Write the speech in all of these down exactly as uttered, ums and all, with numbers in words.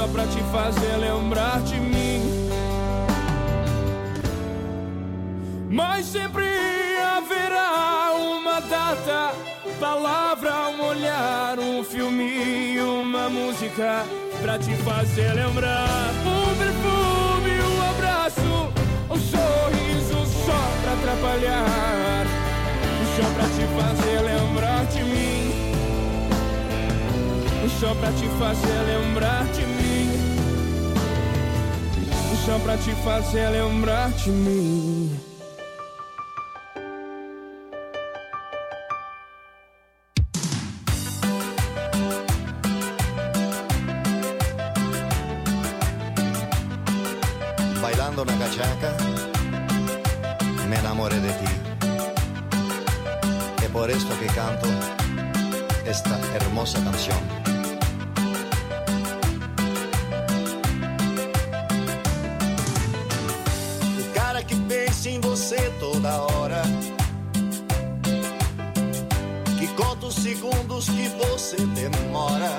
só pra te fazer lembrar de mim. Mas sempre haverá uma data, palavra, um olhar, um filme, uma música pra te fazer lembrar. Um perfume, um abraço, um sorriso só pra atrapalhar, só pra te fazer lembrar de mim, só pra te fazer lembrar de mim, só pra te fazer lembrar de mim. Bailando una cachaca, me enamoré de ti. Es por esto que canto esta hermosa canción. O cara que pensa em você toda hora, que conta os segundos que você demora,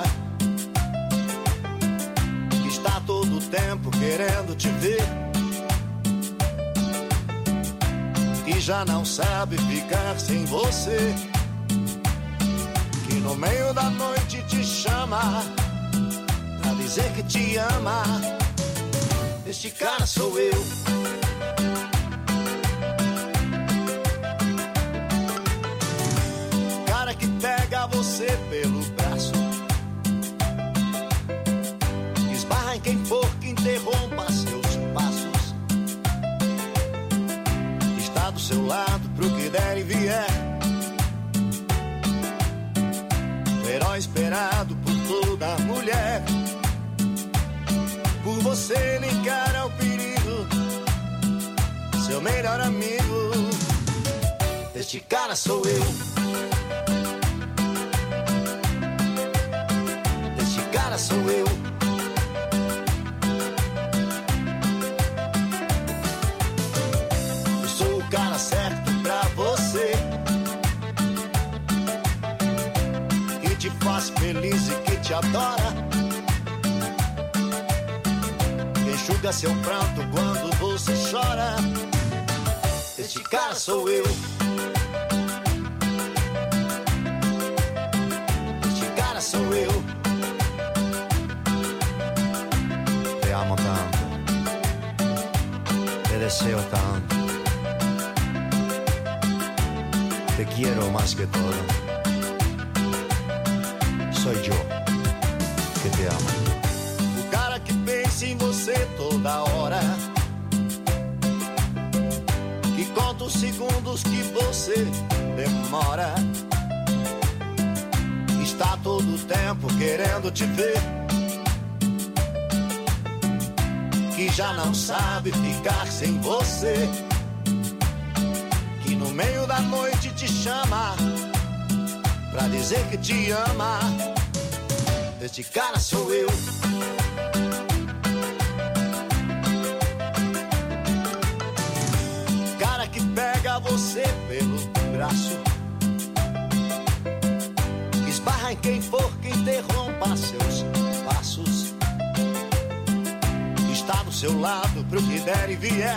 que está todo o tempo querendo te ver, que já não sabe ficar sem você, que no meio da noite te chama pra dizer que te ama. Este cara sou eu. Cara que pega você pelo braço, que esbarra em quem for, que interrompa seus passos, que está do seu lado pro que der e vier, o herói esperado por toda mulher. Por você ele encara o perigo, seu melhor amigo. Este cara sou eu. Este cara sou eu. Eu sou o cara certo pra você, que te faz feliz e que te adora, enxuga seu pranto quando você chora. Este cara sou eu. Este cara sou eu. Te amo tanto, te deseo tanto, te quiero más que todo. Soy yo que te amo. Em você toda hora, que conta os segundos que você demora, está todo o tempo querendo te ver, que já não sabe ficar sem você, que no meio da noite te chama pra dizer que te ama. Este cara sou eu. Pega você pelo braço, esbarra em quem for, que interrompa seus passos, está do seu lado pro que der e vier,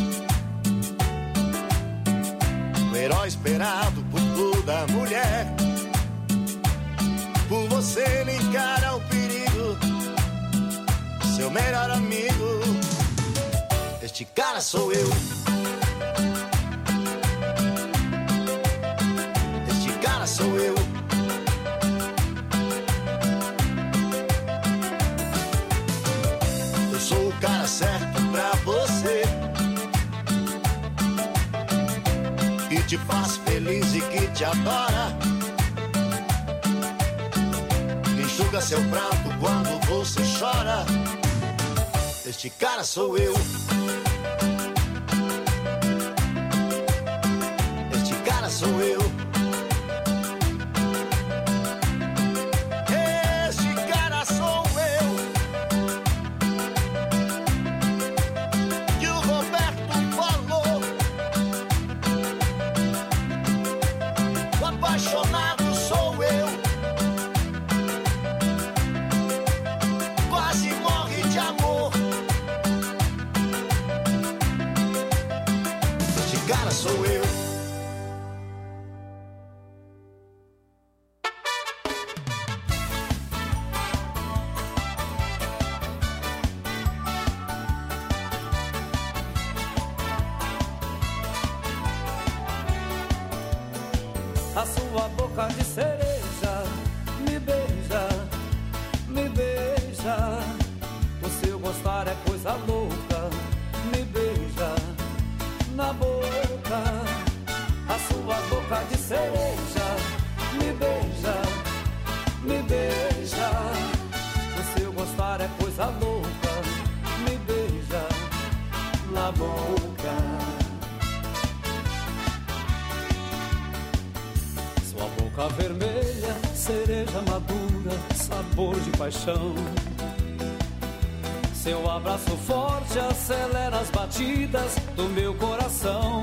o herói esperado por toda mulher. Por você ele encara o perigo, seu melhor amigo. Este cara sou eu. Sou eu. Eu sou o cara certo pra você, que te faz feliz e que te adora, que enxuga seu pranto quando você chora. Este cara sou eu. Este cara sou eu. Quase morre. A sua boca de cereja me beija, me beija. O seu gostar é coisa louca, me beija na boca. A sua boca de cereja me beija, me beija. O seu gostar é coisa louca, me beija na boca. Sua boca vermelha, cereja madura, sabor de paixão. Seu abraço forte acelera as batidas do meu coração.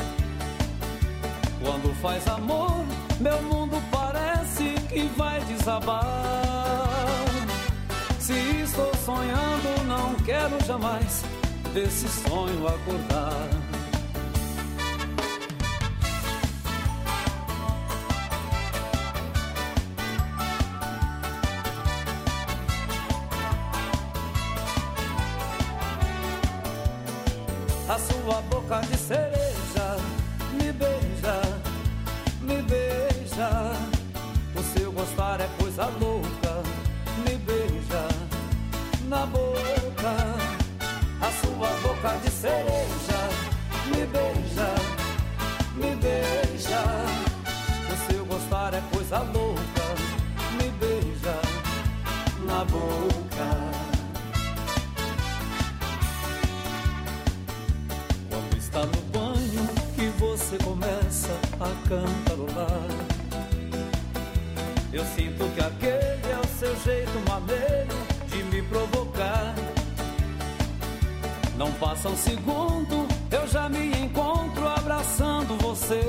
Quando faz amor, meu mundo parece que vai desabar. Se estou sonhando, não quero jamais desse sonho acordar. A sua boca de cereja me beija, me beija. O seu gostar é coisa louca, me beija na boca. A sua boca de cereja me beija, me beija. O seu gostar é coisa louca, me beija na boca. Está no banho que você começa a cantarolar. Eu sinto que aquele é o seu jeito maneiro de me provocar. Não passa um segundo, eu já me encontro abraçando você.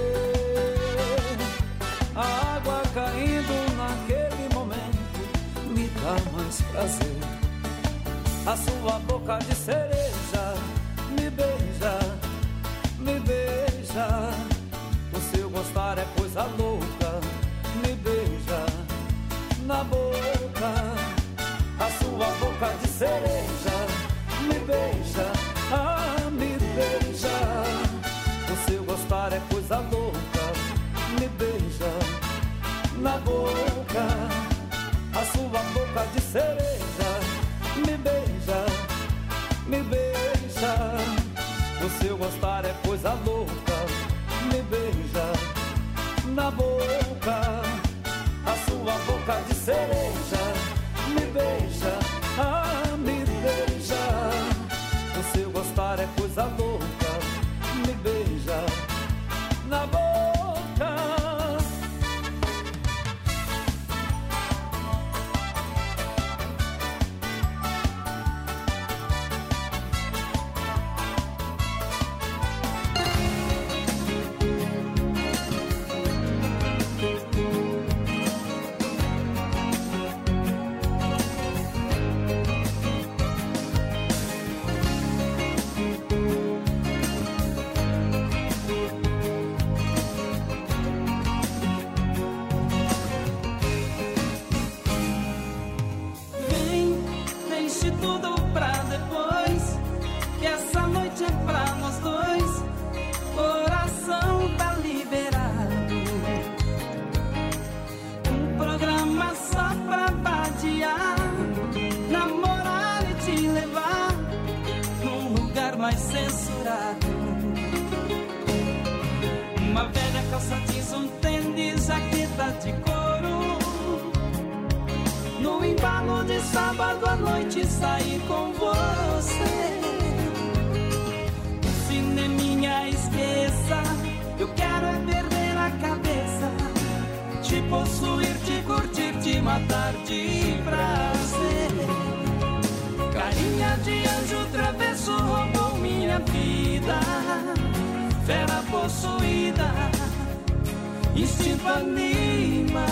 A água caindo naquele momento me dá mais prazer. A sua boca de cereja me beija, me beija. O seu gostar é coisa louca, me beija na boca. A sua boca de cereja me beija, ah, me beija. O seu gostar é coisa louca, me beija na boca. A sua boca de cereja me beija, me beija. O seu gostar é coisa louca, me beija na boca. A sua boca de cereja me beija, ah, me beija. O seu gostar é coisa louca, me beija na boca. Sábado à noite sair com você. O cineminha esqueça, eu quero é perder a cabeça. Te possuir, te curtir, te matar de prazer. Carinha de anjo travesso roubou minha vida. Fera possuída, instinto anima.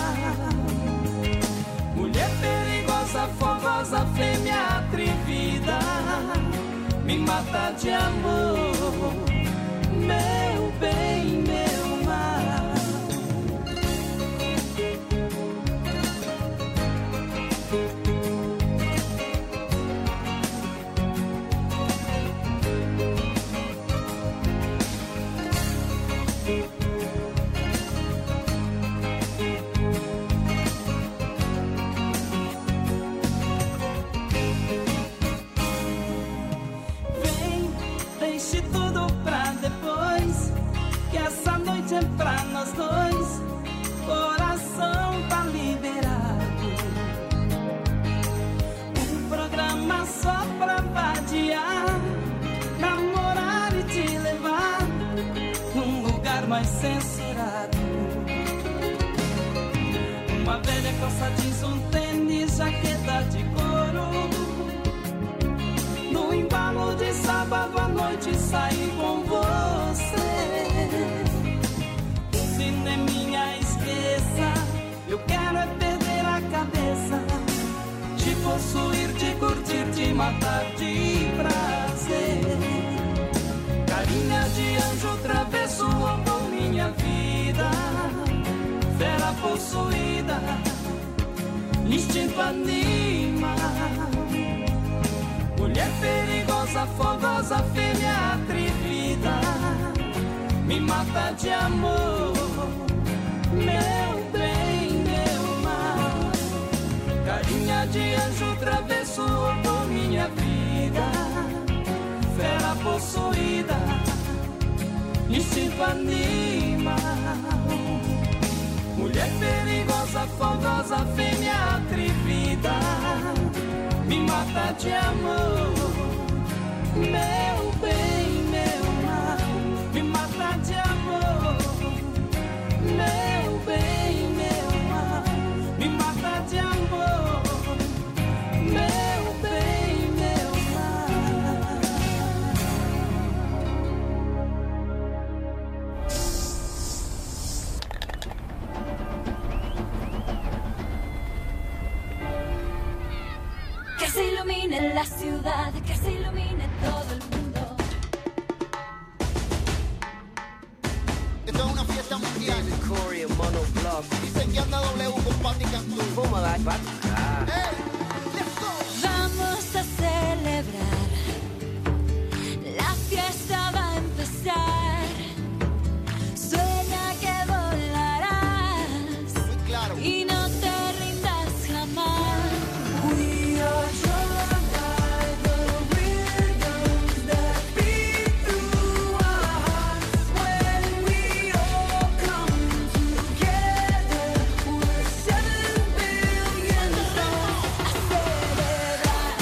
Mulher perigosa, fogosa, fêmea atrevida, me mata de amor, meu bem, meu mal. mais censurado. Uma velha calça jeans, um tênis, jaqueta de couro. No embalo de sábado à noite saí com você. O cineminha esqueça, eu quero é perder a cabeça. Te possuir, te curtir, te matar de prazer. Carinha de anjo travesso por minha vida. Fera possuída, instinto anima. Mulher perigosa, fogosa, fêmea atrevida. Me mata de amor, meu bem, meu mal. Carinha de anjo travesso por minha vida. Fera possuída, instinto animal. Mulher perigosa, fogosa, fêmea atrevida. Me mata de amor, meu bem, meu mal. Me mata de amor, meu bem, meu mal. Me mata de amor, meu bem, meu mal. Que se ilumine la ciudad, que se ilumine todo el mundo. Esto es una fiesta mundial. Dicen que anda W con Patti Cantú. ¡Hey! ¡Let's go! Vamos a celebrar, la fiesta va a empezar. Sueña que volarás, Muy claro. y no te rindas jamás. We are joined by the rhythms that beat through our hearts. When we all come together, we're seven billion stars. A celebrar.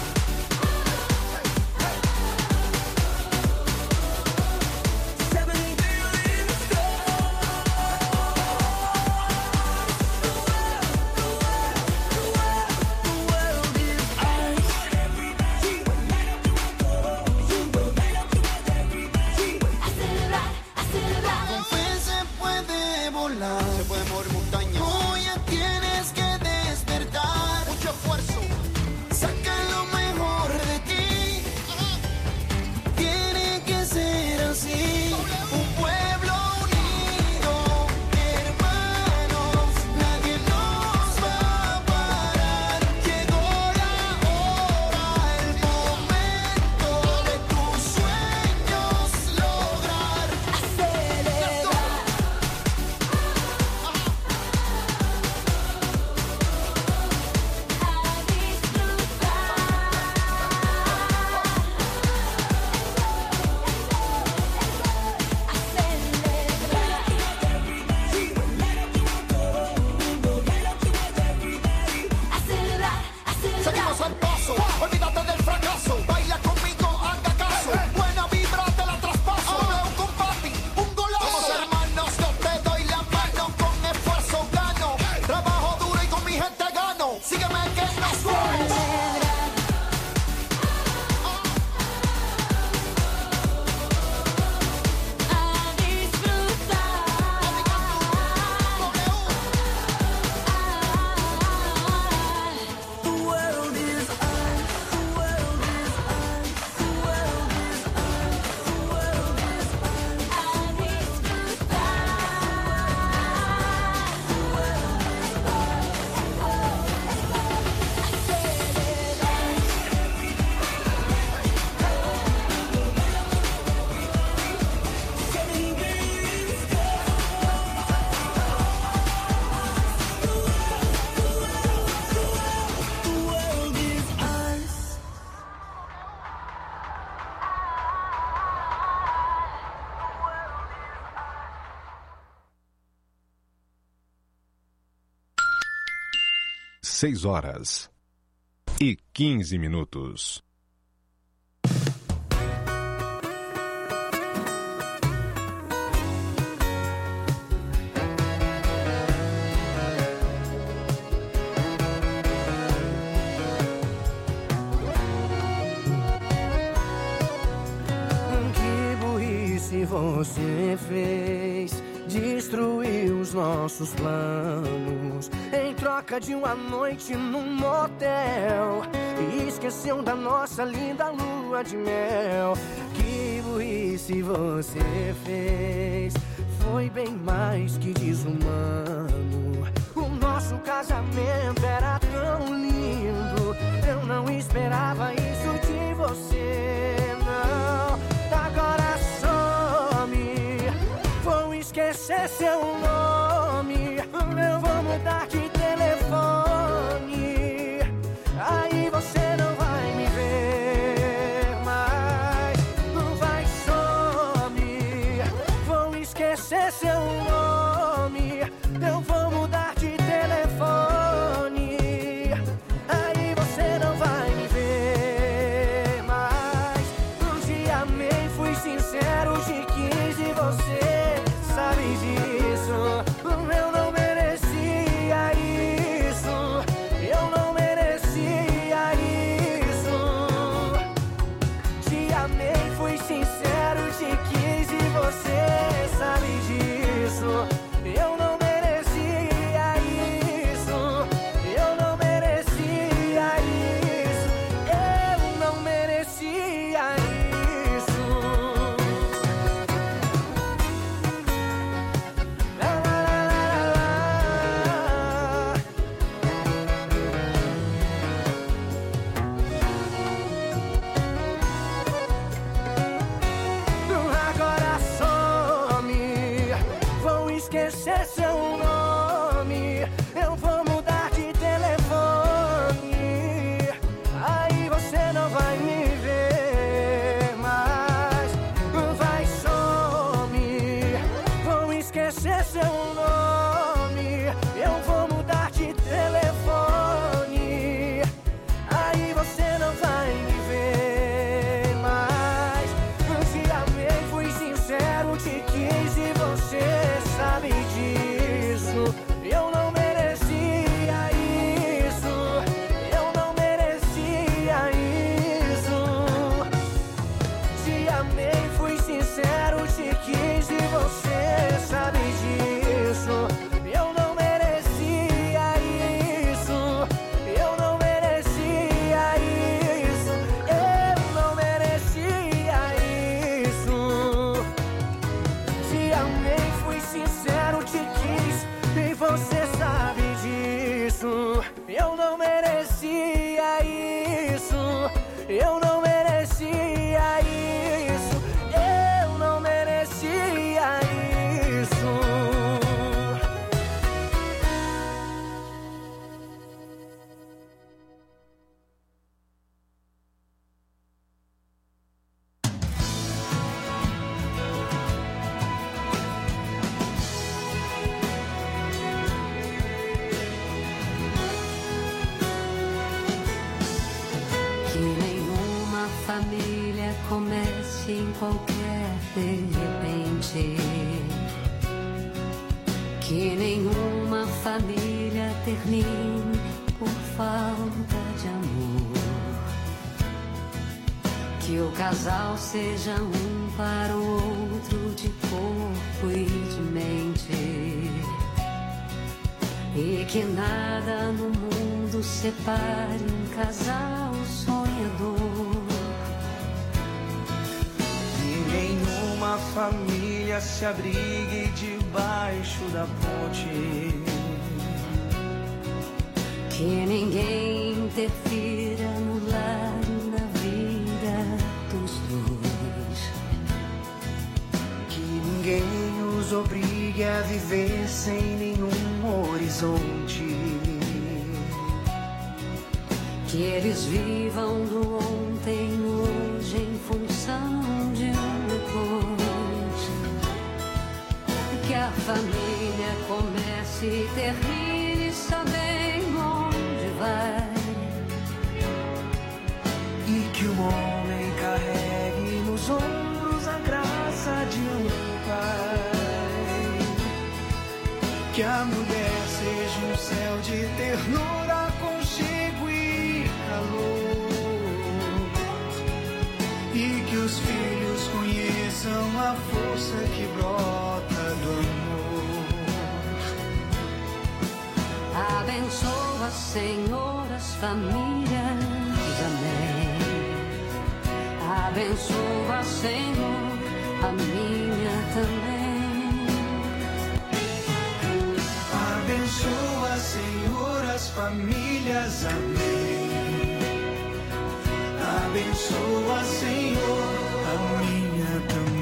Seven billion Con fe se puede volar. Se puede mover montañas. Hoy ya tienes que despertar. Mucho esfuerzo. Saca lo mejor de ti. Tiene que ser así. Un pueblo unido, hermanos. Nadie nos va a parar. Llegó la hora, el momento de tus sueños lograr. Seguimos al paso, olvídate del fracaso. Baila conmigo, haga caso. Buena vibra, te la traspaso. W con Patti, un golazo. Somos hermanos, yo te doy la mano. Con esfuerzo gano. Trabajo duro y con mi gente gano. Sígueme que nos vamos. Seis horas e quinze minutos. você fez destruiu os nossos planos em troca de uma noite num motel. E esqueceu da nossa linda lua de mel. Que burrice você fez, foi bem mais que desumano. O nosso casamento era tão lindo, eu não esperava isso de você, não. Agora some, vou esquecer seu nome, eu vou mudar de telefone, aí você não vai me ver mais. Vai, some, vou esquecer seu nome, eu vou mudar de telefone, aí você não vai me ver mais. Te amei, fui sincero, te quis e você sabe disso. Eu não merecia isso, eu não merecia isso. Te amei, fui sincero, te quis e você sabe disso. Eu não merecia isso, eu não merecia isso, eu não merecia isso. La, la, la, la, Agora some, vou esquecer seu nome, eu vou mudar de telefone, aí você não vai me ver mais. Vai, some, vou esquecer seu nome, eu vou mudar de telefone, aí você não vai me ver mais. Te amei, fui sincero, te quis e você sabe disso. Eu não merecia isso, eu não merecia isso. Te amei, fui sincero, te quis e você sabe disso. Eu não merecia isso, eu não merecia isso, eu não merecia isso. Te amei, fui sincero, te quis e você sabe disso. Eu não merecia isso, eu não merecia isso, eu não merecia isso. Que nenhuma família comece em qualquer de repente. Que nenhuma família termine por falta de amor. Que o casal seja um para o outro de corpo e de mente. E que nada no mundo separe um casal sonhador. Que nenhuma família se abrigue debaixo da ponte. Que ninguém interfira no lar e na vida dos dois. Que ninguém os obrigue a viver sem nenhum horizonte. Que eles vivam do ontem hoje em função de um depois. Que a família comece e termine sabendo onde vai. E que o homem carregue nos ombros a graça de um pai. Que a mulher seja um céu de ternura, aconchego e calor. E que os filhos conheçam a força que Senhor, as famílias, amém. Abençoa, Senhor, a minha também. Abençoa, Senhor, as famílias, amém. Abençoa, Senhor, a minha também.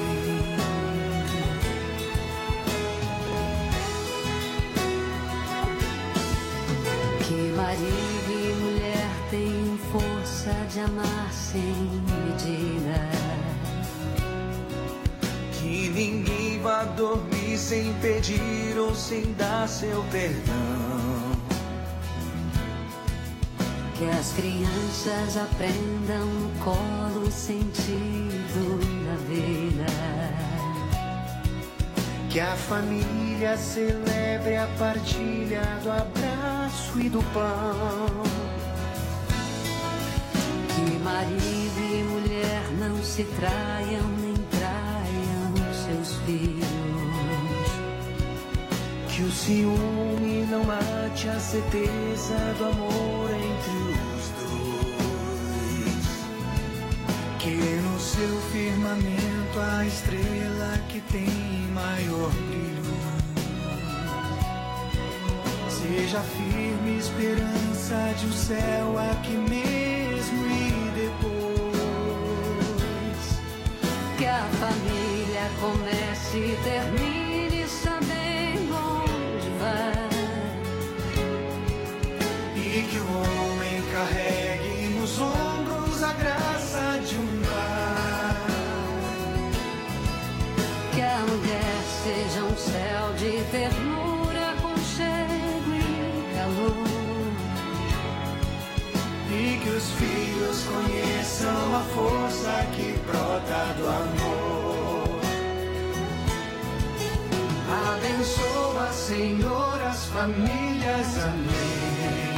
Que marido e mulher tenham força de amar sem medida. Que ninguém vá dormir sem pedir ou sem dar seu perdão. Que as crianças aprendam no colo o sentido da vida. Que a família celebre a partilha do abraço e do pão. Que marido e mulher não se traiam nem traiam seus filhos. Que o ciúme não mate a certeza do amor entre os dois. Que no seu firmamento a estrela que tem maior brilho seja firme esperança de um céu aqui mesmo e depois. Que a família comece e termine sabendo onde vai. E que o homem carregue nos ombros a graça de um lar. Que a mulher seja um céu de ternura, aconchego e calor. E que os filhos conheçam a força que brota do amor. Abençoa, Senhor, as famílias, amém.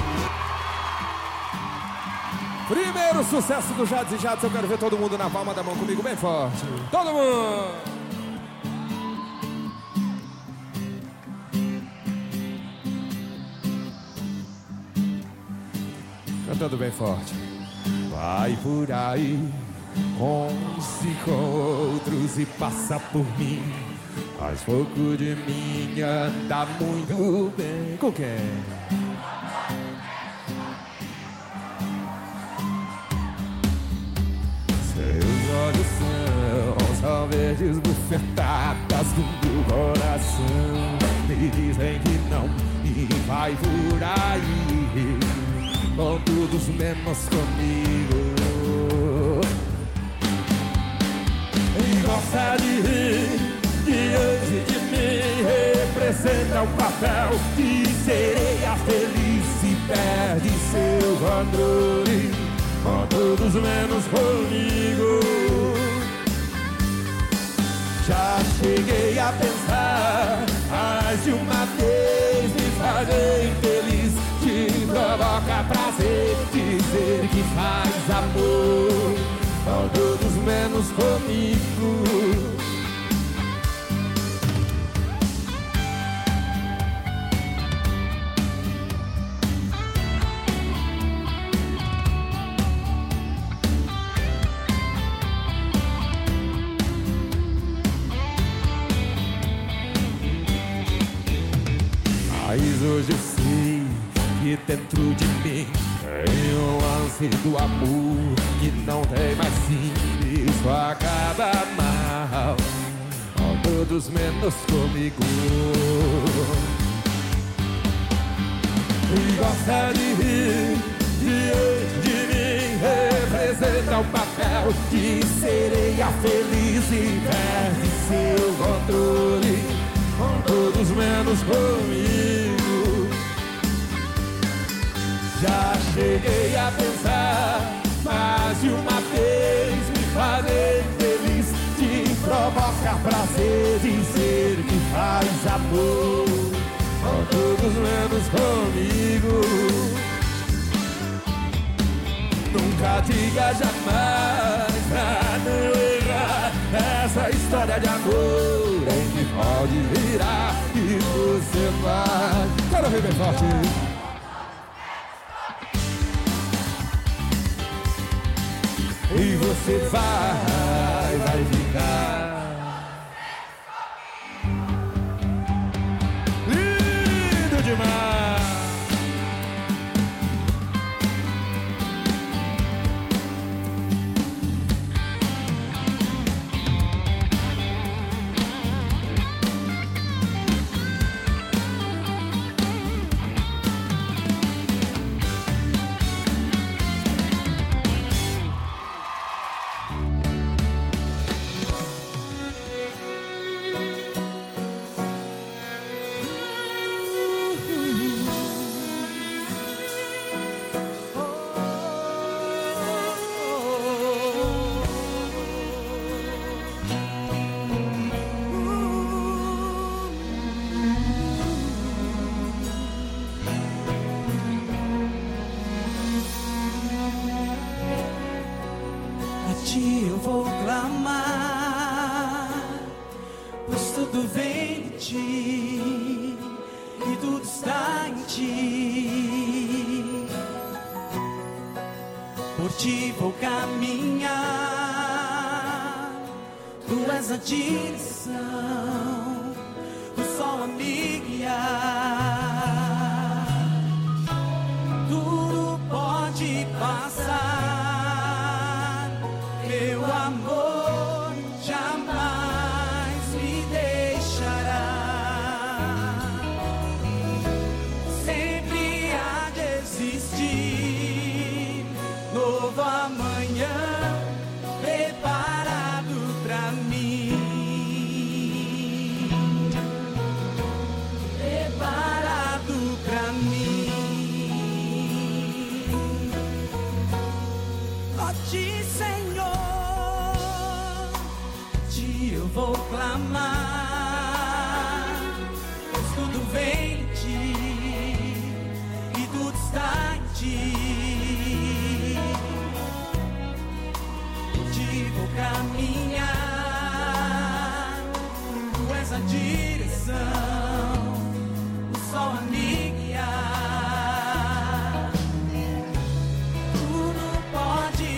Primeiro sucesso do Jades e Jades, eu quero ver todo mundo na palma da mão comigo bem forte. Todo mundo! Cantando bem forte. Vai por aí com uns e com outros e passa por mim. Faz pouco de mim anda muito bem. Com quem? Seus olhos são, são verdes bufetadas do coração. Me dizem que não e vai por aí com todos menos comigo. E gosta de rir diante de mim, representa o papel de sereia feliz e perde seu controle com todos menos comigo. Já cheguei a pensar mais de uma vez me fazer infeliz. Te provoca prazer dizer que faz amor com todos menos comigo. Mas hoje eu sei que dentro de mim tem um lance do amor que não tem mais fim. Isso acaba mal com todos menos comigo. E gosta de rir diante de mim, representa o papel de sereia feliz e perde seu controle com todos menos comigo. Já cheguei a pensar mais de uma vez me fazer feliz. Te provoca prazer dizer que faz amor com todos menos comigo. Nunca diga jamais pra não errar essa história de amor em que pode virar e você vai. Quero ver bem forte. e você vai, vai ficar. Lindo demais. Eu vou clamar, pois tudo vem de ti e tudo está em ti. Por ti vou caminhar, tu és a direção, o sol a me guiar. Tudo pode passar, meu amor jamais me deixará. Sempre há de existir novo amanhã preparado pra mim. Preparado pra mim. Ó ti, Senhor, eu vou clamar, pois tudo vem de ti e tudo está em ti. Por ti vou caminhar, tu és a direção, o sol a me guiar. Tudo pode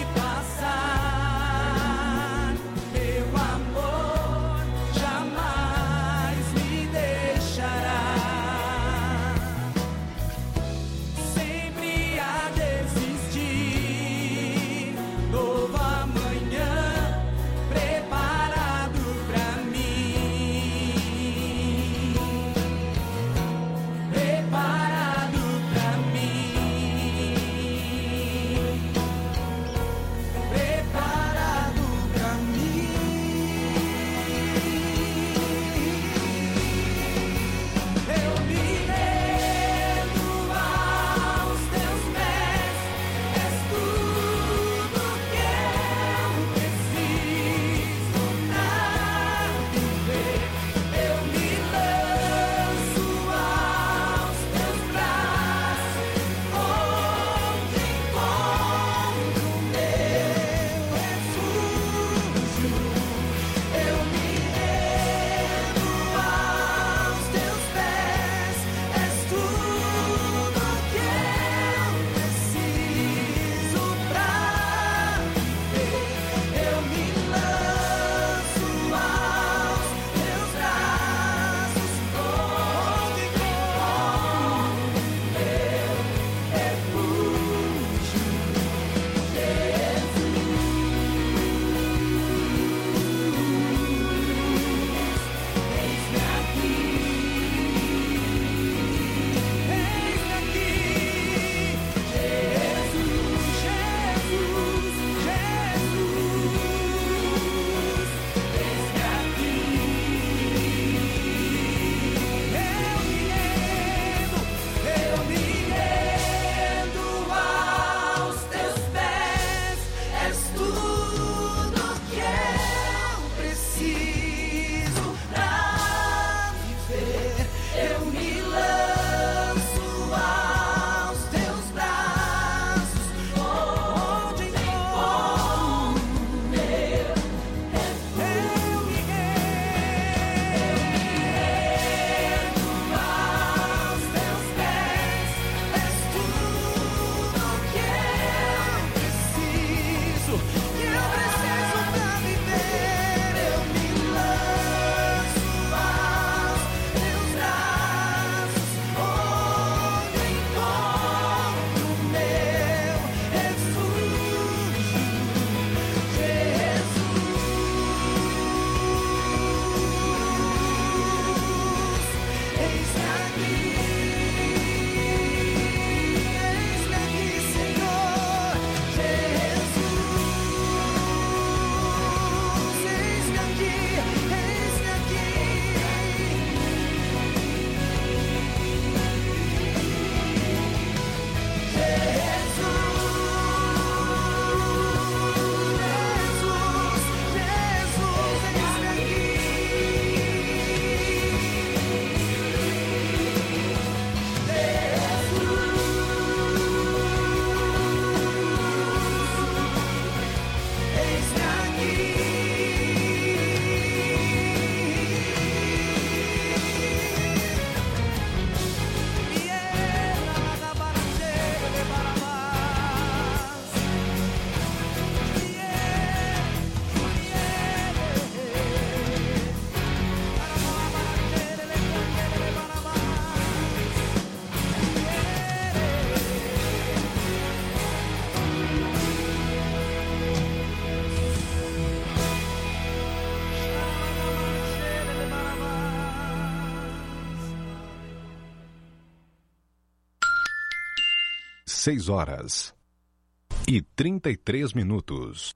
passar, meu amor jamais me deixará. Sempre há de seis horas e trinta e três minutos.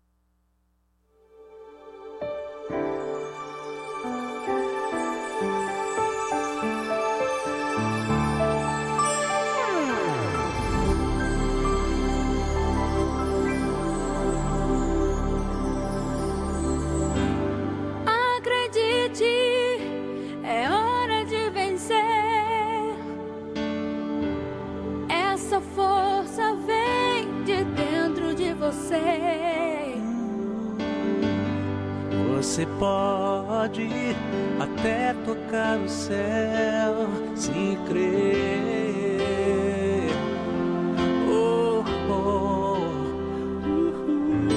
É hora de vencer. Essa força vem de dentro de você. Você pode até tocar o céu se crer. Oh, oh. Uh-huh.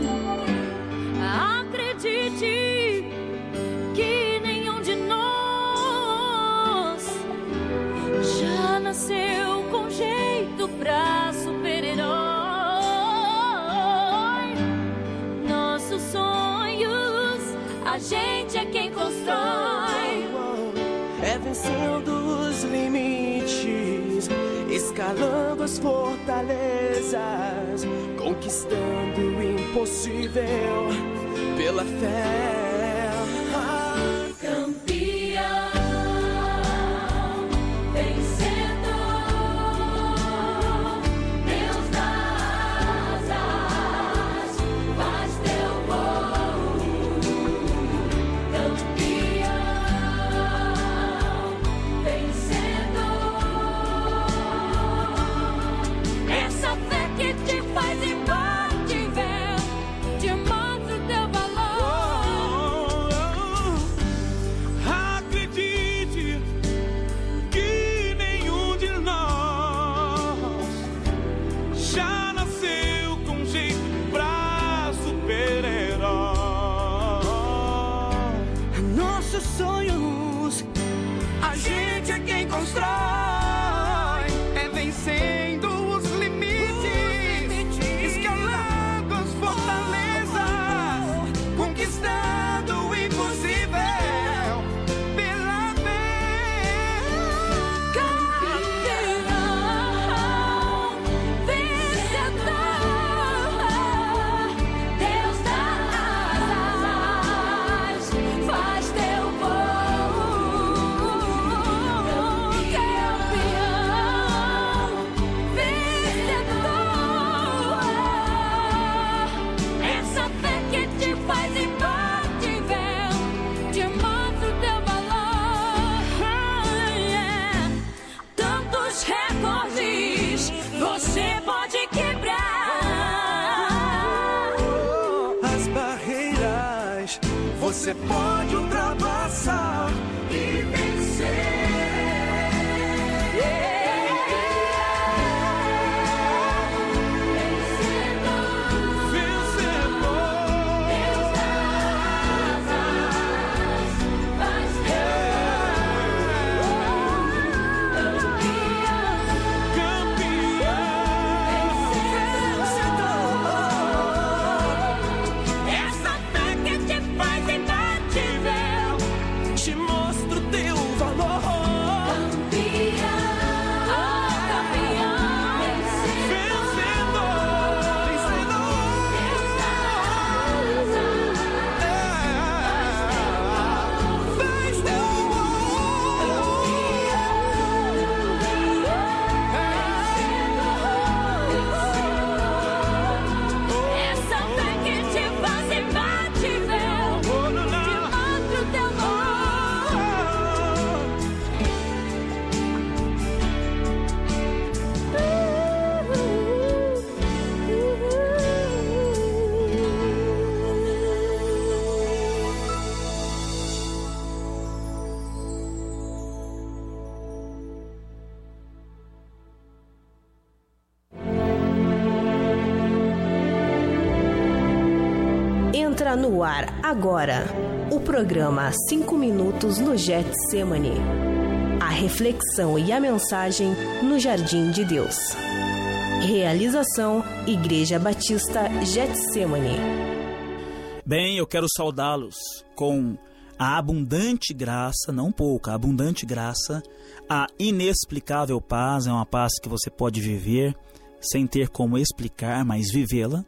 Acredite que nenhum de nós já nasceu com jeito pra super-herói. Nossos sonhos, a gente é quem constrói. É vencendo os limites, escalando as fortalezas, conquistando o impossível pela fé. Campeão, vencedor, Deus das asas, faz teu voo. Campeão, vencedor, essa fé que te faz imbatível, te mostra o teu valor. Acredite que nenhum de nós já nasceu com jeito pra super-herói. Nossos sonhos, a gente é quem constrói. É vencendo os limites, escalando as fortalezas, conquistando o impossível pela fé. Campeão, vencedor, Deus das asas, faz teu voo. Campeão, vencedor, essa fé que te faz imbatível, te mostra o teu valor. Yeah. Tantos recordes você pode quebrar. As barreiras você pode ultrapassar e vencer. Essa fé que te faz imbatível, Te mostro o teu valor. campeão, campeão, Vencedor, faz teu essa fé que te faz imbatível, te mostra o teu Entra no ar agora o programa Cinco Minutos no Getsemane. A reflexão e a mensagem no Jardim de Deus. Realização Igreja Batista Getsemane. Bem, eu quero saudá-los com a abundante graça, não pouca, a abundante graça, a inexplicável paz, é uma paz que você pode viver sem ter como explicar, mas vivê-la.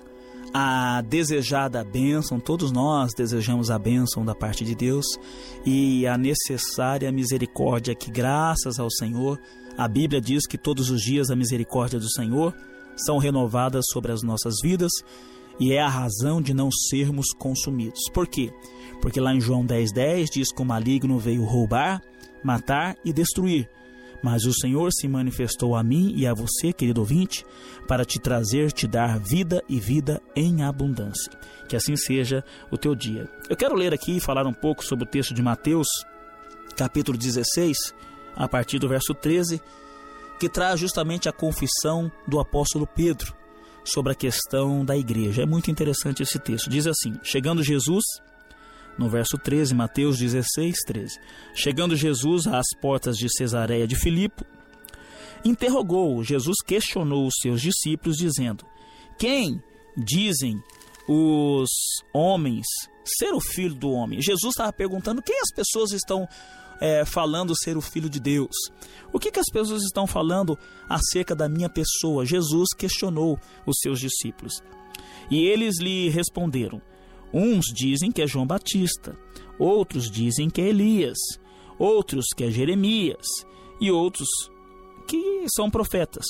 A desejada bênção, todos nós desejamos a bênção da parte de Deus, e a necessária misericórdia que, graças ao Senhor, a Bíblia diz que todos os dias a misericórdia do Senhor são renovadas sobre as nossas vidas, e é a razão de não sermos consumidos. Por quê? Porque lá em João dez, dez diz que o maligno veio roubar, matar e destruir. Mas o Senhor se manifestou a mim e a você, querido ouvinte, para te trazer, te dar vida e vida em abundância. Que assim seja o teu dia. Eu quero ler aqui e falar um pouco sobre o texto de Mateus, capítulo dezesseis, a partir do verso treze, que traz justamente a confissão do apóstolo Pedro sobre a questão da igreja. É muito interessante esse texto. Diz assim: chegando Jesus... No verso treze, Mateus dezesseis, treze. Chegando Jesus às portas de Cesareia de Filipe, interrogou, Jesus questionou os seus discípulos, dizendo: quem dizem os homens ser o filho do homem? Jesus estava perguntando quem as pessoas estão é, falando ser o filho de Deus. O que, que as pessoas estão falando acerca da minha pessoa? Jesus questionou os seus discípulos. E eles lhe responderam: uns dizem que é João Batista, outros dizem que é Elias, outros que é Jeremias, e outros que são profetas.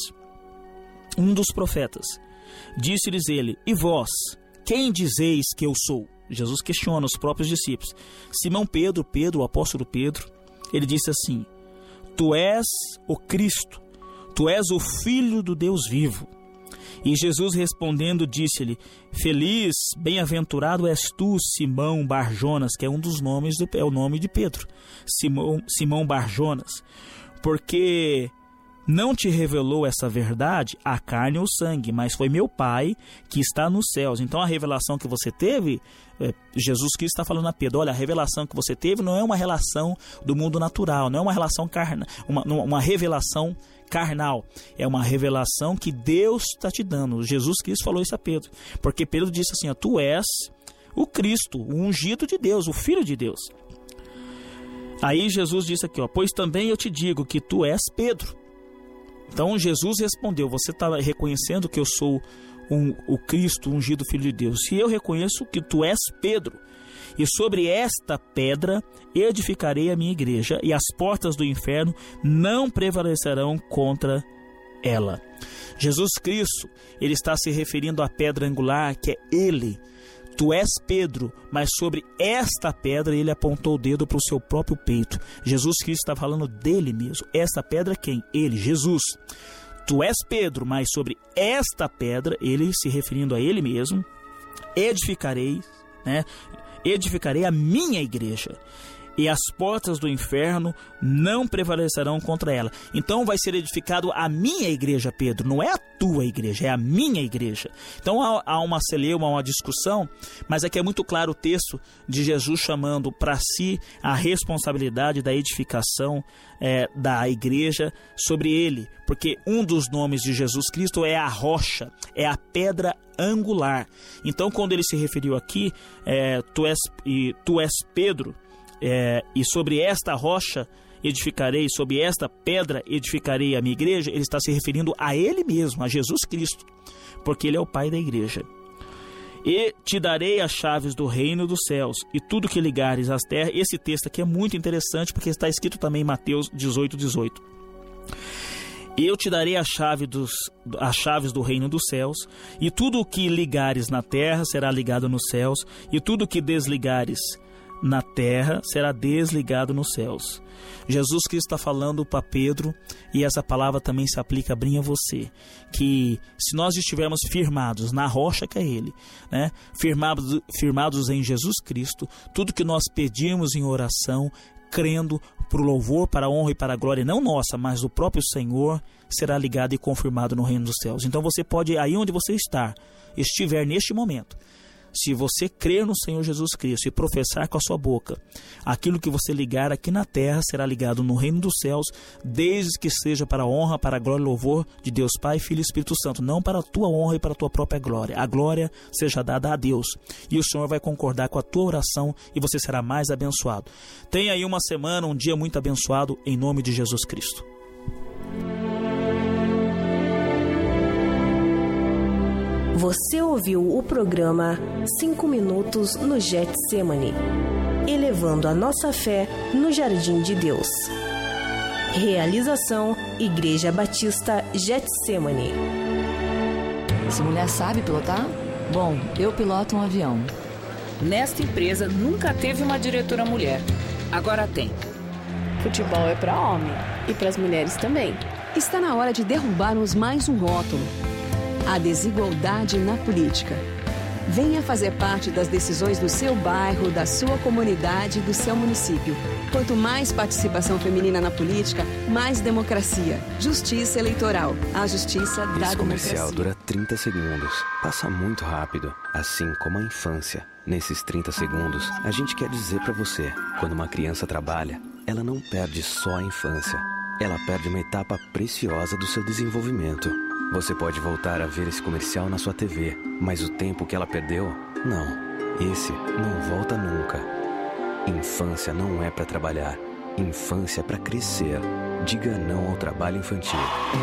Um dos profetas. Disse-lhes ele: e vós, quem dizeis que eu sou? Jesus questiona os próprios discípulos. Simão Pedro, Pedro, o apóstolo Pedro, ele disse assim: tu és o Cristo, tu és o Filho do Deus vivo. E Jesus respondendo disse-lhe: feliz, bem-aventurado és tu, Simão Barjonas, que é um dos nomes, do, é o nome de Pedro, Simão, Simão Barjonas, porque não te revelou essa verdade a carne ou sangue, mas foi meu Pai que está nos céus. Então a revelação que você teve, é, Jesus Cristo está falando a Pedro: olha, a revelação que você teve não é uma relação do mundo natural, não é uma relação carnal, uma, uma revelação carnal, é uma revelação que Deus está te dando. Jesus Cristo falou isso a Pedro, porque Pedro disse assim: ó, tu és o Cristo, o ungido de Deus, o Filho de Deus. Aí Jesus disse aqui, ó, pois também eu te digo que tu és Pedro. Então Jesus respondeu: você está reconhecendo que eu sou um, o Cristo, o ungido Filho de Deus, e eu reconheço que tu és Pedro, e sobre esta pedra edificarei a minha igreja, e as portas do inferno não prevalecerão contra ela. Jesus Cristo, ele está se referindo à pedra angular, que é ele. Tu és Pedro, mas sobre esta pedra ele apontou o dedo para o seu próprio peito. Jesus Cristo está falando dele mesmo. Esta pedra quem? Ele, Jesus. Tu és Pedro, mas sobre esta pedra, ele se referindo a ele mesmo, edificarei, né? Edificarei a minha igreja, e as portas do inferno não prevalecerão contra ela. Então vai ser edificado a minha igreja, Pedro, não é a tua igreja, é a minha igreja. Então há, há uma celeuma, uma discussão, mas aqui é muito claro o texto de Jesus chamando para si a responsabilidade da edificação é, da igreja sobre ele, porque um dos nomes de Jesus Cristo é a rocha, é a pedra angular. Então quando ele se referiu aqui, é, tu, és, e, tu és Pedro, É, e sobre esta rocha edificarei, sobre esta pedra edificarei a minha igreja, ele está se referindo a ele mesmo, a Jesus Cristo, porque ele é o Pai da igreja. E te darei as chaves do reino dos céus, e tudo que ligares às terras. Esse texto aqui é muito interessante, porque está escrito também em Mateus dezoito, dezoito. Eu te darei a chave dos, as chaves do reino dos céus, e tudo o que ligares na terra será ligado nos céus, e tudo o que desligares na terra será desligado nos céus. Jesus Cristo está falando para Pedro, e essa palavra também se aplica a mim e a você, que se nós estivermos firmados na rocha que é ele, né, firmados, firmados em Jesus Cristo, tudo que nós pedimos em oração, crendo para o louvor, para a honra e para a glória, não nossa, mas do próprio Senhor, será ligado e confirmado no reino dos céus. Então você pode, aí onde você está, estiver neste momento, se você crer no Senhor Jesus Cristo e professar com a sua boca, aquilo que você ligar aqui na terra será ligado no reino dos céus, desde que seja para a honra, para a glória e louvor de Deus Pai, Filho e Espírito Santo, não para a tua honra e para a tua própria glória. A glória seja dada a Deus, e o Senhor vai concordar com a tua oração, e você será mais abençoado. Tenha aí uma semana, um dia muito abençoado, em nome de Jesus Cristo. Você ouviu o programa cinco minutos no Getsemane, elevando a nossa fé no Jardim de Deus. Realização Igreja Batista Getsemane. Essa mulher sabe pilotar? Bom, eu piloto um avião. Nesta empresa nunca teve uma diretora mulher. Agora tem. Futebol é para homem e para as mulheres também. Está na hora de derrubarmos mais um rótulo: a desigualdade na política. Venha fazer parte das decisões do seu bairro, da sua comunidade, do seu município. Quanto mais participação feminina na política, mais democracia. Justiça eleitoral. A justiça da Esse comercial democracia. dura trinta segundos. Passa muito rápido, assim como a infância. Nesses trinta segundos, a gente quer dizer pra você: quando uma criança trabalha, ela não perde só a infância. Ela perde uma etapa preciosa do seu desenvolvimento. Você pode voltar a ver esse comercial na sua T V, mas o tempo que ela perdeu, não. Esse não volta nunca. Infância não é pra trabalhar. Infância é pra crescer. Diga não ao trabalho infantil.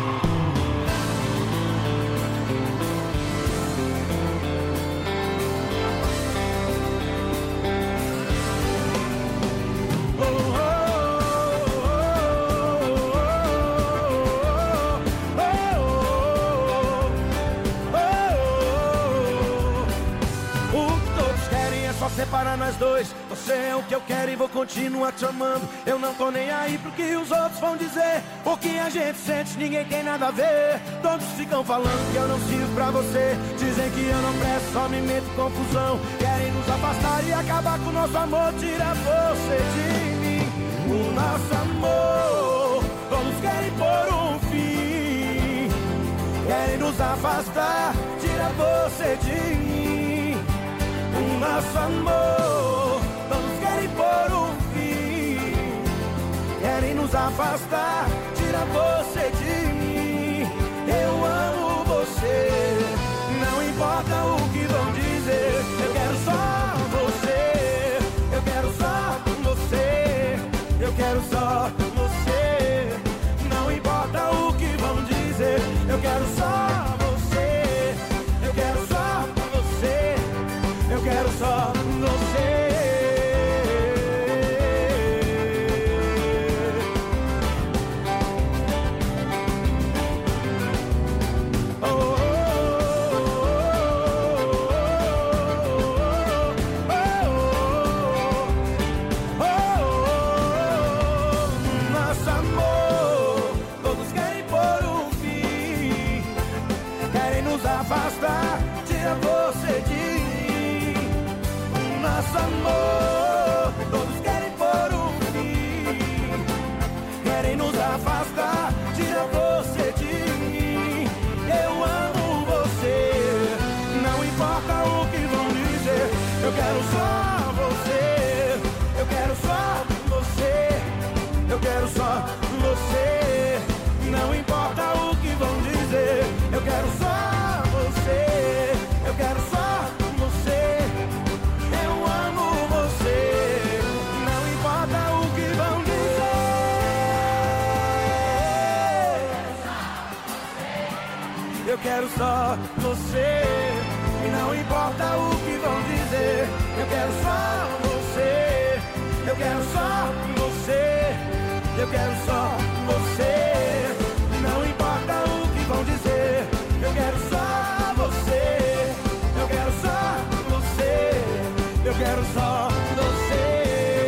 Separa nós dois, você é o que eu quero e vou continuar te amando. Eu não tô nem aí pro que os outros vão dizer. O que a gente sente, ninguém tem nada a ver. Todos ficam falando que eu não sirvo pra você. Dizem que eu não presto, só me meto em confusão. Querem nos afastar e acabar com o nosso amor. Tira você de mim, o nosso amor. Todos querem pôr um fim. Querem nos afastar, tira você de mim, o nosso amor. Todos querem pôr um fim. Querem nos afastar, tira você de mim. Eu amo você, não importa o que vão dizer. Eu quero só você, eu quero só você, eu quero só você. Não importa o que vão dizer. Eu quero só você, eu quero só você, eu quero só você. Oh, oh, oh, oh, oh. Nosso amor, todos querem pôr um fim. Querem nos afastar, tira você de nosso amor. Todos querem pôr um fim. Querem nos afastar, tira você de mim. Eu amo você, não importa o que vão dizer. Eu quero só você, eu quero só você, eu quero só você. Não importa o que vão dizer. Eu quero só você, eu quero só você. Eu amo você, não importa o que vão dizer. Eu quero só você, e não importa o que vão dizer. Eu quero só você, eu quero só você, eu quero só você. Não importa o que vão dizer. Eu quero só você, eu quero só você, eu quero só você.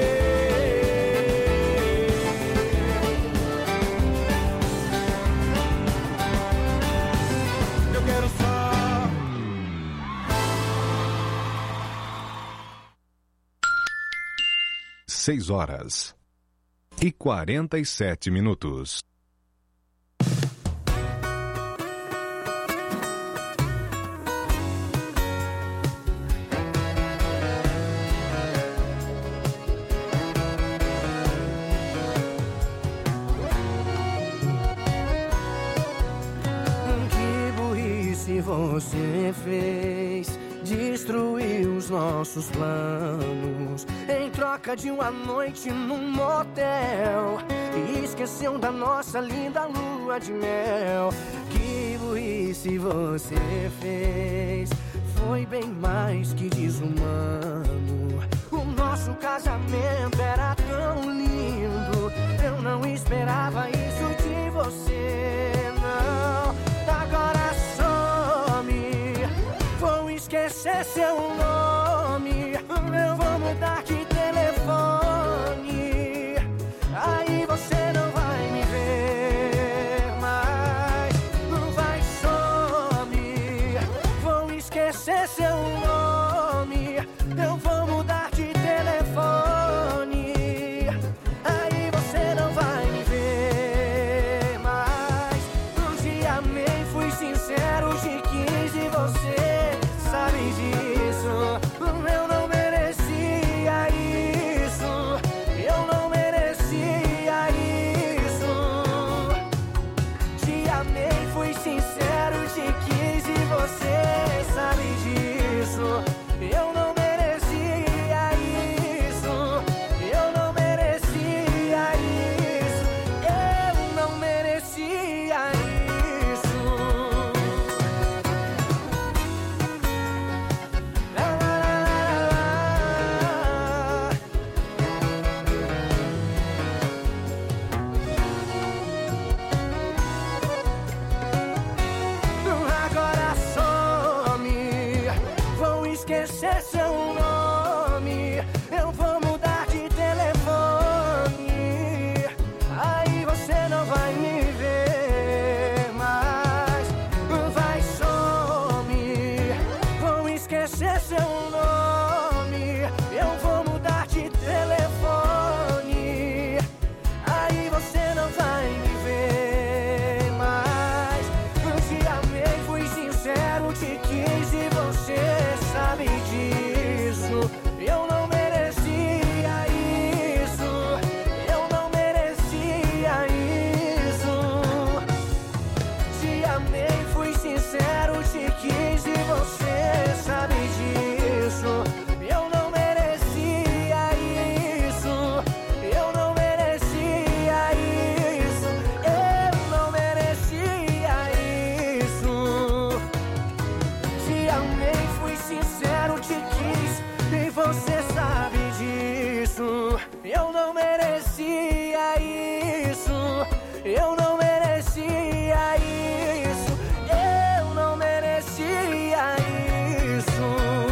Eu quero só. Seis horas e quarenta e sete minutos. Você fez, destruiu os nossos planos em troca de uma noite num motel, e esqueceu da nossa linda lua de mel. Que E se você fez, foi bem mais que desumano. O nosso casamento era tão lindo, eu não esperava isso de você, não. Agora some, vou esquecer seu nome, eu vou mudar de telefone, aí você não vai me ver mais. Vai, some, vou esquecer seu nome, eu vou mudar de telefone, aí você não vai me ver mais. Te amei, fui sincero, te quis e você sabe disso. Eu não merecia isso, eu não merecia isso. Te amei, fui sincero, te quis e você sabe disso. Eu não merecia isso, eu não merecia isso, eu não merecia isso. La, la, la, la, Agora some, vou esquecer seu nome, eu vou mudar de telefone, aí você não vai me ver mais. Vai, some, vou esquecer seu nome, eu vou mudar de telefone, aí você não vai me ver mais. Te amei, fui sincero, te quis e você sabe disso. Eu não merecia isso, eu não merecia isso. Te amei, fui sincero, te quis e você sabe disso. Eu não merecia isso, eu não merecia isso, eu não merecia isso. Te amei, fui sincero, te quis e você sabe disso. Eu não merecia isso, eu não merecia isso, eu não merecia isso.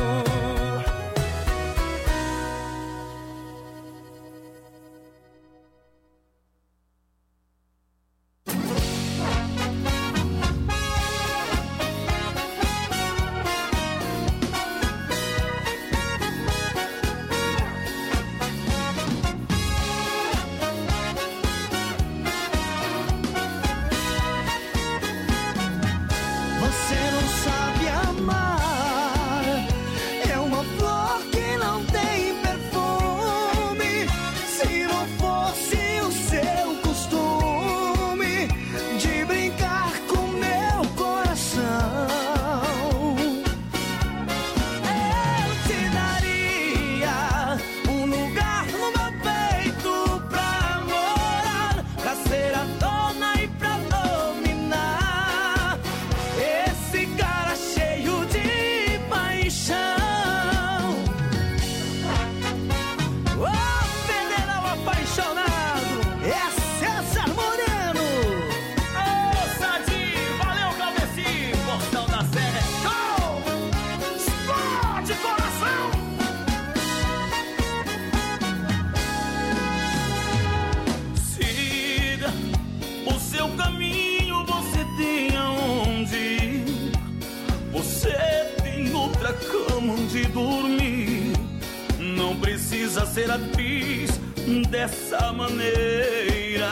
Você não sabe amar, é uma flor que não tem perfume. Se não fosse o seu costume de brincar com meu coração, eu te daria um lugar no meu peito pra morar, pra ser a dona e pra dominar esse cara cheio de paixão. Oh, federal apaixonado, é César Moreno. Ô, Sadinho, valeu, Claudeci, Portão da Serra. Show! Explode coração! Siga o seu caminho, você tem aonde ir. Você tem outra cama onde dormir. Não precisa ser atriz dessa maneira.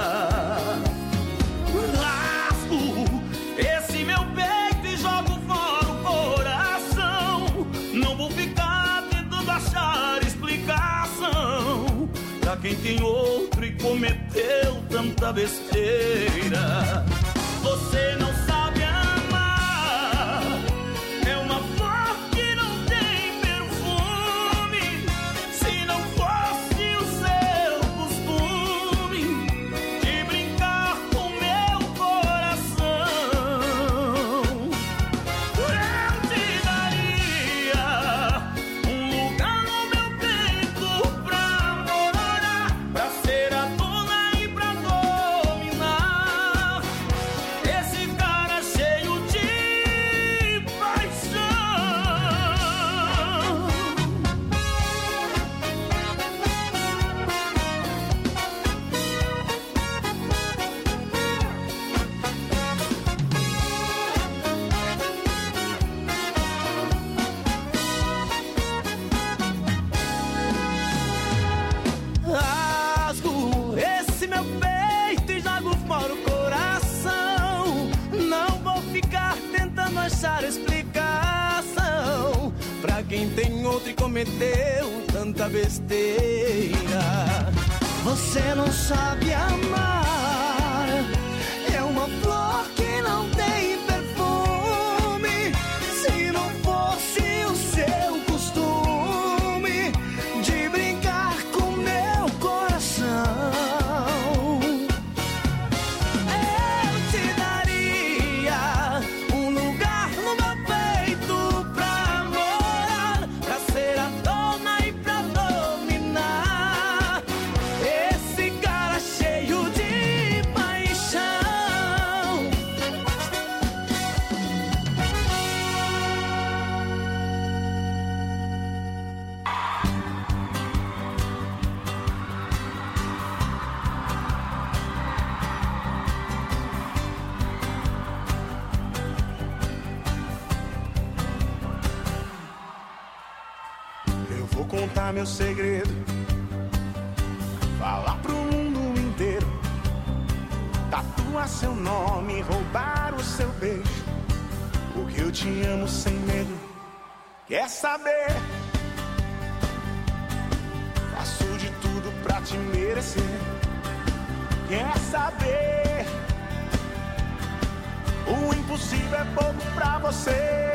Rasgo esse meu peito e jogo fora o coração. Não vou ficar tentando achar explicação pra quem tem outro e cometeu tanta besteira. Você não sabe amar, é uma flor que não tem perfume. Se não fosse o seu costume de brincar com meu coração, quem tem outro e cometeu tanta besteira. Você não sabe amar, é uma flor que não tem perfume. Se não fosse o seu costume de brincar com meu coração, contar meu segredo, falar pro mundo inteiro, tatuar seu nome, roubar o seu beijo, porque eu te amo sem medo. Quer saber? Faço de tudo pra te merecer. Quer saber? O impossível é pouco pra você.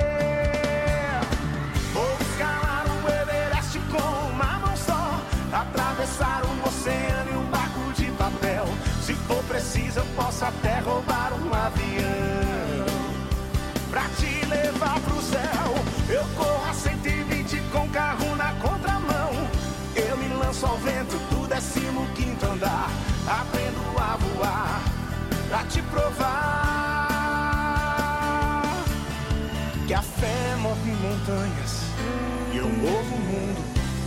Vou escalar o Everest com uma mão só, atravessar um oceano e um barco de papel. Se for preciso eu posso até roubar um avião pra te levar pro céu. Eu corro a cento e vinte com carro na contramão. Eu me lanço ao vento do décimo quinto andar. Aprendo a voar pra te provar que a fé move montanhas e eu movo o mundo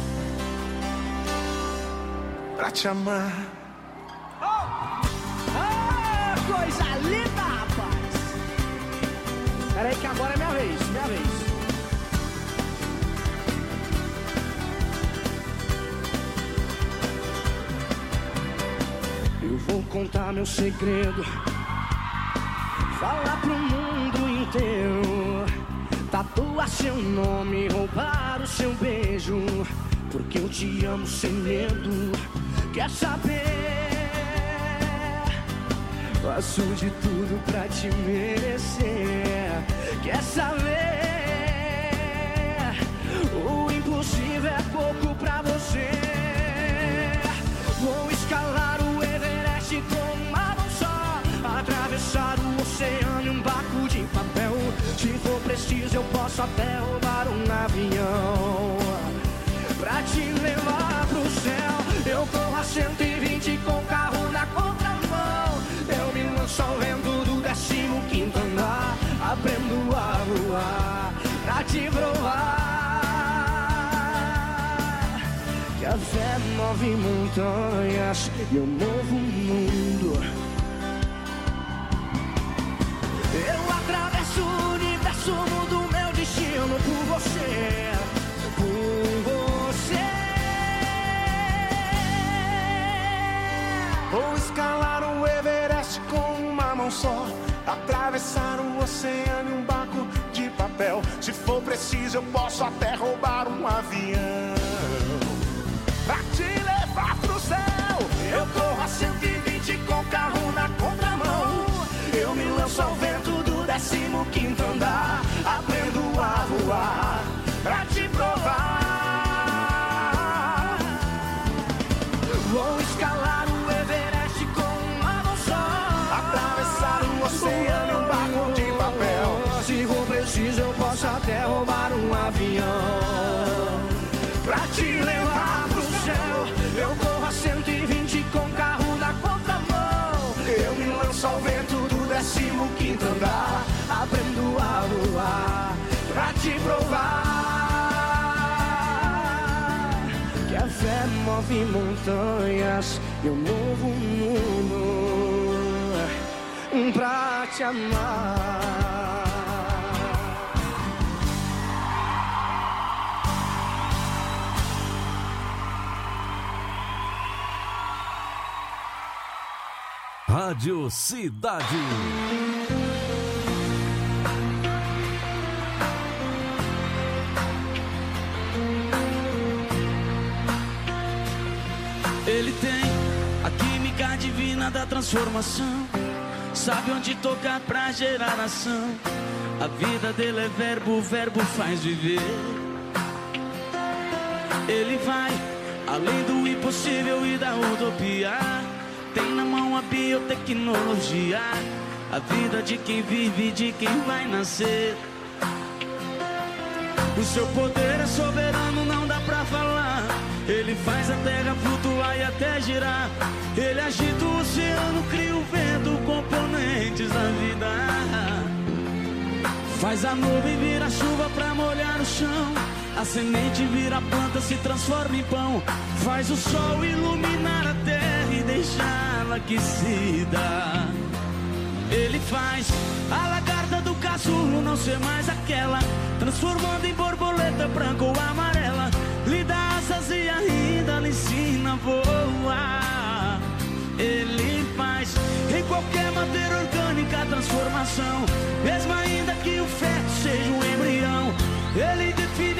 pra te amar. Oh! Ah, coisa linda, rapaz! Peraí que agora é minha vez, minha vez. Eu vou contar meu segredo, falar pro mundo inteiro, tatuar seu nome, roubar o seu beijo, porque eu te amo sem medo. Quer saber? Faço de tudo pra te merecer. Quer saber? O impossível é pouco pra você. Vou escalar o Everest com uma mão só, atravessar o oceano em um barco de papel. Se for preciso eu posso até roubar um avião pra te levar pro céu. Eu corro a cento e vinte com o carro na contramão. Eu me lanço ao vento do décimo quinto andar. Aprendo a voar pra te provar que a fé move montanhas e eu movo o mundo. Eu atravesso o universo, mudo meu destino por você, por você. Vou escalar o Everest com uma mão só, atravessar o oceano em um barco de papel. Se for preciso eu posso até roubar um avião pra te levar pro céu. Eu corro a cento e vinte com carro na contramão. Eu me lanço ao vento do décimo quinto andar. Aprendo a voar pra te provar. Vou escalar o Everest com uma mão só, atravessar o oceano em um barco de papel. Se for preciso eu posso até roubar um avião pra te levar pro céu. Eu corro a cento e vinte com carro na contramão. Eu me lanço ao vento do décimo quinto andar. Aprendo a voar pra te provar que a fé move montanhas, eu movo o mundo pra te amar. Rádio Cidade. Ele tem a química divina da transformação, sabe onde tocar pra gerar ação. A vida dele é verbo, o verbo faz viver. Ele vai além do impossível e da utopia. Tem na mão a biotecnologia, a vida de quem vive e de quem vai nascer. O seu poder é soberano, não dá pra falar. Ele faz a terra flutuar e até girar. Ele agita o oceano, cria o vento, componentes da vida. Faz a nuvem virar chuva pra molhar o chão. A semente vira planta, se transforma em pão. Faz o sol iluminar a terra e deixá-la aquecida. Ele faz a lagarta do casulo não ser mais aquela, transformando em borboleta branca ou amarela. Lhe dá asas e ainda lhe ensina a voar. Ele faz em qualquer matéria orgânica a transformação, mesmo ainda que o feto seja um embrião. Ele define